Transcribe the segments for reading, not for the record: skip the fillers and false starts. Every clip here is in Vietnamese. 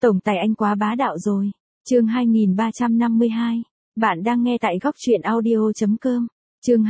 Tổng tài anh quá bá đạo rồi. Chương 2352. Bạn đang nghe tại góc truyện audio.com. Chương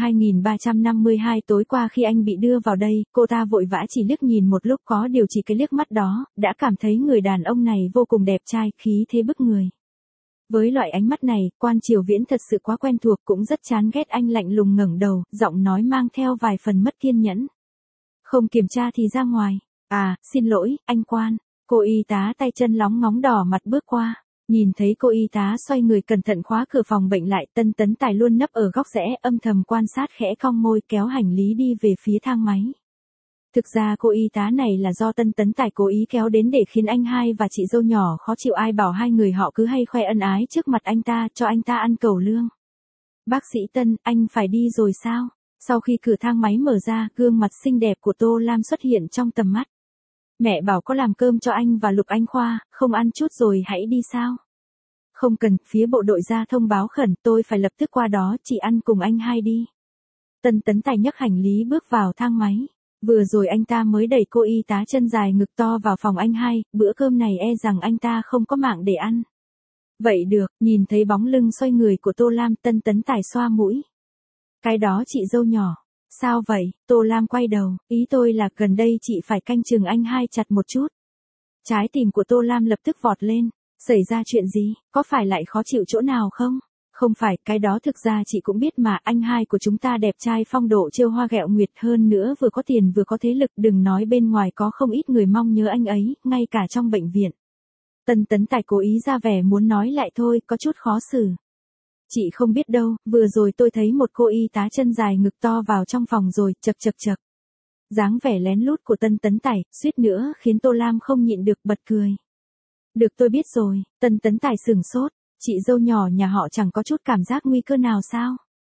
2352. Tối qua khi anh bị đưa vào đây, cô ta vội vã chỉ liếc nhìn một lúc, có điều chỉ cái liếc mắt đó, đã cảm thấy người đàn ông này vô cùng đẹp trai, khí thế bức người. Với loại ánh mắt này, Quan Triều Viễn thật sự quá quen thuộc, cũng rất chán ghét anh lạnh lùng ngẩng đầu, giọng nói mang theo vài phần mất kiên nhẫn. Không kiểm tra thì ra ngoài. À, xin lỗi, anh Quan. Cô y tá tay chân lóng ngóng đỏ mặt bước qua. Nhìn thấy cô y tá xoay người cẩn thận khóa cửa phòng bệnh lại, Tân Tấn Tài luôn nấp ở góc rẽ âm thầm quan sát, khẽ cong môi kéo hành lý đi về phía thang máy. Thực ra cô y tá này là do Tân Tấn Tài cố ý kéo đến để khiến anh hai và chị dâu nhỏ khó chịu, ai bảo hai người họ cứ hay khoe ân ái trước mặt anh ta, cho anh ta ăn cẩu lương. Bác sĩ Tân, anh phải đi rồi sao? Sau khi cửa thang máy mở ra, gương mặt xinh đẹp của Tô Lam xuất hiện trong tầm mắt. Mẹ bảo có làm cơm cho anh và Lục Anh Khoa, không ăn chút rồi hãy đi sao? Không cần, phía bộ đội ra thông báo khẩn, tôi phải lập tức qua đó, chị ăn cùng anh hai đi. Tân Tấn Tài nhấc hành lý bước vào thang máy. Vừa rồi anh ta mới đẩy cô y tá chân dài ngực to vào phòng anh hai, bữa cơm này e rằng anh ta không có mạng để ăn. Vậy được, nhìn thấy bóng lưng xoay người của Tô Lam, Tân Tấn Tài xoa mũi. Cái đó chị dâu nhỏ. Sao vậy? Tô Lam quay đầu, ý tôi là gần đây chị phải canh chừng anh hai chặt một chút. Trái tim của Tô Lam lập tức vọt lên. Xảy ra chuyện gì? Có phải lại khó chịu chỗ nào không? Không phải, cái đó thực ra chị cũng biết mà, anh hai của chúng ta đẹp trai phong độ trêu hoa ghẹo nguyệt, hơn nữa vừa có tiền vừa có thế lực, đừng nói bên ngoài có không ít người mong nhớ anh ấy, ngay cả trong bệnh viện. Tân Tấn Tài cố ý ra vẻ muốn nói lại thôi, có chút khó xử. Chị không biết đâu, vừa rồi tôi thấy một cô y tá chân dài ngực to vào trong phòng rồi, chậc chậc chậc. Dáng vẻ lén lút của Tân Tấn Tài, suýt nữa khiến Tô Lam không nhịn được bật cười. Được, tôi biết rồi. Tân Tấn Tài sửng sốt. Chị dâu nhỏ nhà họ chẳng có chút cảm giác nguy cơ nào sao?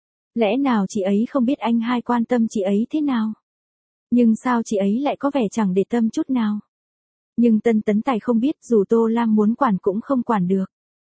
Lẽ nào chị ấy không biết anh hai quan tâm chị ấy thế nào? Nhưng sao chị ấy lại có vẻ chẳng để tâm chút nào? Nhưng Tân Tấn Tài không biết, dù Tô Lam muốn quản cũng không quản được.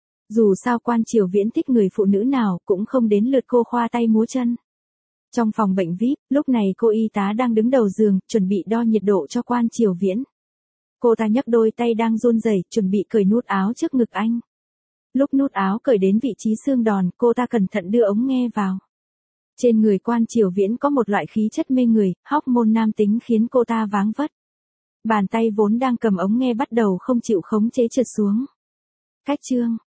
Dù sao Quan Triều Viễn thích người phụ nữ nào cũng không đến lượt cô khoa tay múa chân. Trong phòng bệnh VIP, lúc này cô y tá đang đứng đầu giường, chuẩn bị đo nhiệt độ cho Quan Triều Viễn. Cô ta nhấc đôi tay đang run rẩy, chuẩn bị cởi nút áo trước ngực anh. Lúc nút áo cởi đến vị trí xương đòn, cô ta cẩn thận đưa ống nghe vào. Trên người Quan Triều Viễn có một loại khí chất mê người, hormone nam tính khiến cô ta váng vất. Bàn tay vốn đang cầm ống nghe bắt đầu không chịu khống chế trượt xuống. Cách chương.